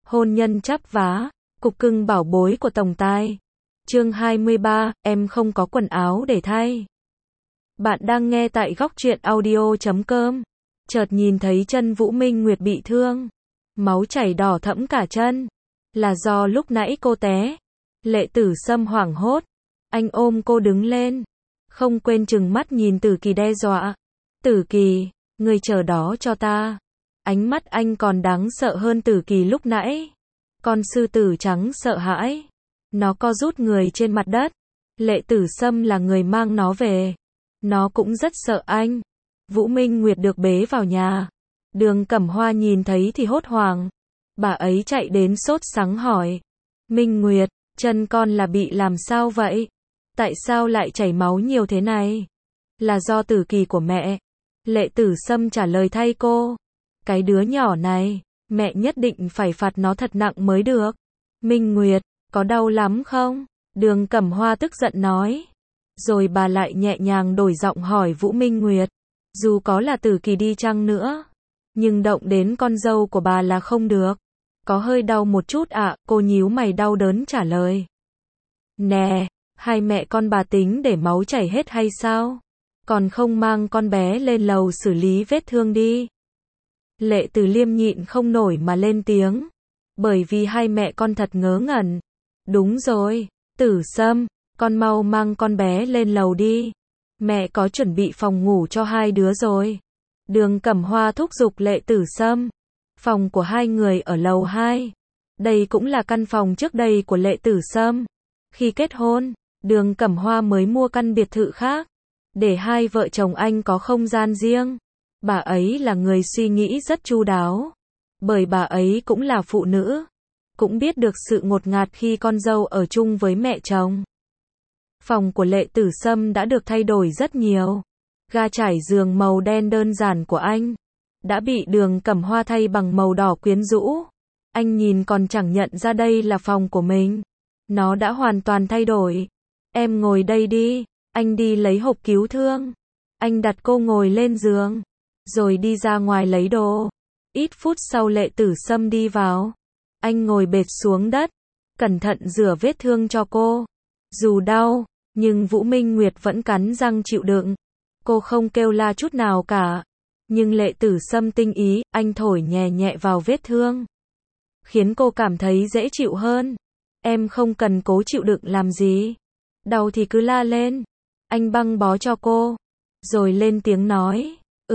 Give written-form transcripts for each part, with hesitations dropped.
Hôn nhân chắp vá, cục cưng bảo bối của tổng tài. Chương 23, em không có quần áo để thay. Bạn đang nghe tại góc truyện audio.com. Chợt nhìn thấy chân Vũ Minh Nguyệt bị thương. Máu chảy đỏ thẫm cả chân. Là do lúc nãy cô té. Lệ Tử Sâm hoảng hốt. Anh ôm cô đứng lên. Không quên trừng mắt nhìn Tử Kỳ đe dọa. Tử Kỳ, ngươi chờ đó cho ta. Ánh mắt anh còn đáng sợ hơn Tử Kỳ lúc nãy. Con sư tử trắng sợ hãi. Nó co rút người trên mặt đất. Lệ Tử Sâm là người mang nó về. Nó cũng rất sợ anh. Vũ Minh Nguyệt được bế vào nhà. Đường Cẩm Hoa nhìn thấy thì hốt hoảng. Bà ấy chạy đến sốt sắng hỏi. Minh Nguyệt, chân con là bị làm sao vậy? Tại sao lại chảy máu nhiều thế này? Là do Tử Kỳ của mẹ. Lệ Tử Sâm trả lời thay cô. Cái đứa nhỏ này, mẹ nhất định phải phạt nó thật nặng mới được. Minh Nguyệt, có đau lắm không? Đường Cẩm Hoa tức giận nói. Rồi bà lại nhẹ nhàng đổi giọng hỏi Vũ Minh Nguyệt. Dù có là Tử Kỳ đi chăng nữa, nhưng động đến con dâu của bà là không được. Có hơi đau một chút ạ, cô nhíu mày đau đớn trả lời. Nè, hai mẹ con bà tính để máu chảy hết hay sao? Còn không mang con bé lên lầu xử lý vết thương đi. Lệ Từ Liêm nhịn không nổi mà lên tiếng. Bởi vì hai mẹ con thật ngớ ngẩn. Đúng rồi, Tử Sâm, con mau mang con bé lên lầu đi. Mẹ có chuẩn bị phòng ngủ cho hai đứa rồi. Đường Cẩm Hoa thúc giục Lệ Tử Sâm. Phòng của hai người ở lầu 2. Đây cũng là căn phòng trước đây của Lệ Tử Sâm. Khi kết hôn, Đường Cẩm Hoa mới mua căn biệt thự khác. Để hai vợ chồng anh có không gian riêng. Bà ấy là người suy nghĩ rất chu đáo. Bởi bà ấy cũng là phụ nữ. Cũng biết được sự ngột ngạt khi con dâu ở chung với mẹ chồng. Phòng của Lệ Tử Sâm đã được thay đổi rất nhiều. Ga trải giường màu đen đơn giản của anh đã bị Đường Cẩm Hoa thay bằng màu đỏ quyến rũ. Anh nhìn còn chẳng nhận ra đây là phòng của mình. Nó đã hoàn toàn thay đổi. Em ngồi đây đi. Anh đi lấy hộp cứu thương. Anh đặt cô ngồi lên giường. Rồi đi ra ngoài lấy đồ. Ít phút sau Lệ Tử Sâm đi vào. Anh ngồi bệt xuống đất. Cẩn thận rửa vết thương cho cô. Dù đau, nhưng Vũ Minh Nguyệt vẫn cắn răng chịu đựng. Cô không kêu la chút nào cả. Nhưng Lệ Tử Sâm tinh ý, anh thổi nhẹ nhẹ vào vết thương. Khiến cô cảm thấy dễ chịu hơn. Em không cần cố chịu đựng làm gì. Đau thì cứ la lên. Anh băng bó cho cô. Rồi lên tiếng nói.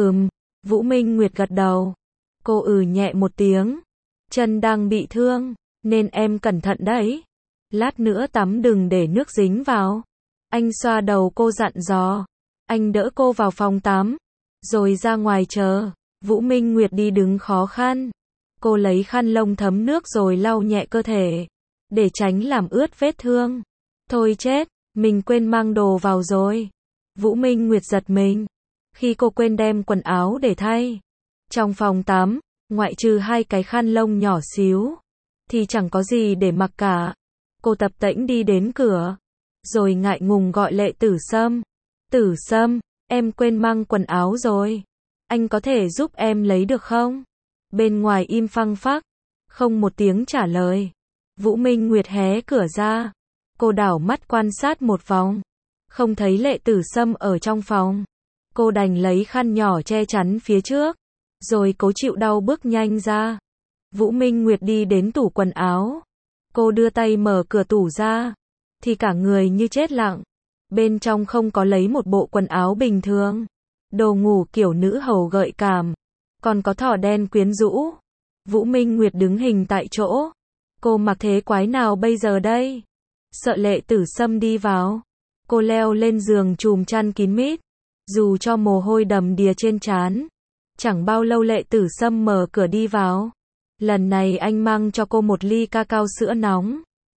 Vũ Minh Nguyệt gật đầu. Cô nhẹ một tiếng. Chân đang bị thương, nên em cẩn thận đấy. Lát nữa tắm đừng để nước dính vào. Anh xoa đầu cô dặn dò. Anh đỡ cô vào phòng tắm. Rồi ra ngoài chờ. Vũ Minh Nguyệt đi đứng khó khăn. Cô lấy khăn lông thấm nước rồi lau nhẹ cơ thể. Để tránh làm ướt vết thương. Thôi chết, mình quên mang đồ vào rồi. Vũ Minh Nguyệt giật mình. Khi cô quên đem quần áo để thay. Trong phòng tắm, ngoại trừ hai cái khăn lông nhỏ xíu, thì chẳng có gì để mặc cả. Cô tập tễnh đi đến cửa. Rồi ngại ngùng gọi Lệ Tử Sâm. Tử Sâm, em quên mang quần áo rồi. Anh có thể giúp em lấy được không? Bên ngoài im phăng phắc. Không một tiếng trả lời. Vũ Minh Nguyệt hé cửa ra. Cô đảo mắt quan sát một vòng. Không thấy Lệ Tử Sâm ở trong phòng. Cô đành lấy khăn nhỏ che chắn phía trước. Rồi cố chịu đau bước nhanh ra. Vũ Minh Nguyệt đi đến tủ quần áo. Cô đưa tay mở cửa tủ ra. Thì cả người như chết lặng. Bên trong không có lấy một bộ quần áo bình thường. Đồ ngủ kiểu nữ hầu gợi cảm. Còn có thỏ đen quyến rũ. Vũ Minh Nguyệt đứng hình tại chỗ. Cô mặc thế quái nào bây giờ đây? Sợ Lệ Tử Sâm đi vào. Cô leo lên giường chùm chăn kín mít. Dù cho mồ hôi đầm đìa trên trán. Chẳng bao lâu Lệ Tử Sâm mở cửa đi vào. Lần này anh mang cho cô một ly cacao sữa nóng.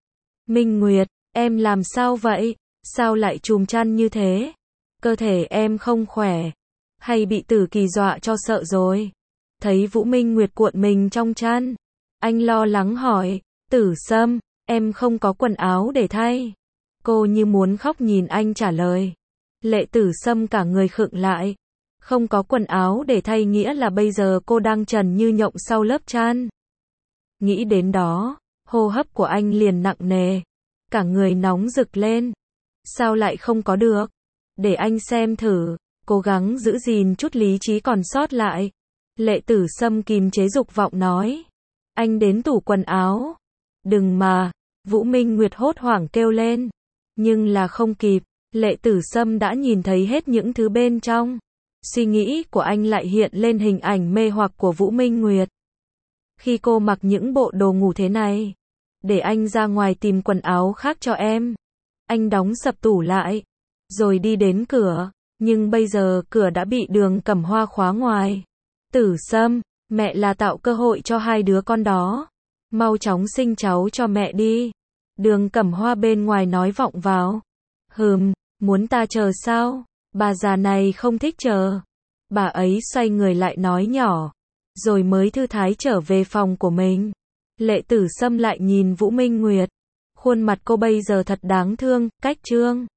Minh Nguyệt, em làm sao vậy? Sao lại chùm chăn như thế? Cơ thể em không khỏe. Hay bị Tử Kỳ dọa cho sợ rồi? Thấy Vũ Minh Nguyệt cuộn mình trong chăn. Anh lo lắng hỏi. Tử Sâm, em không có quần áo để thay. Cô như muốn khóc nhìn anh trả lời. Lệ Tử Sâm cả người khựng lại. Không có quần áo để thay nghĩa là bây giờ cô đang trần như nhộng sau lớp chăn. Nghĩ đến đó, hô hấp của anh liền nặng nề, cả người nóng rực lên. Sao lại không có được? Để anh xem thử, cố gắng giữ gìn chút lý trí còn sót lại. Lệ Tử Sâm kìm chế dục vọng nói. Anh đến tủ quần áo. Đừng mà, Vũ Minh Nguyệt hốt hoảng kêu lên. Nhưng là không kịp, Lệ Tử Sâm đã nhìn thấy hết những thứ bên trong. Suy nghĩ của anh lại hiện lên hình ảnh mê hoặc của Vũ Minh Nguyệt. Khi cô mặc những bộ đồ ngủ thế này, để anh ra ngoài tìm quần áo khác cho em. Anh đóng sập tủ lại, rồi đi đến cửa, nhưng bây giờ cửa đã bị Đường Cẩm Hoa khóa ngoài. Tử Sâm, mẹ là tạo cơ hội cho hai đứa con đó. Mau chóng sinh cháu cho mẹ đi. Đường Cẩm Hoa bên ngoài nói vọng vào. Muốn ta chờ sao? Bà già này không thích chờ. Bà ấy xoay người lại nói nhỏ, rồi mới thư thái trở về phòng của mình. Lệ Tử Sâm lại nhìn Vũ Minh Nguyệt. Khuôn mặt cô bây giờ thật đáng thương, cách trương.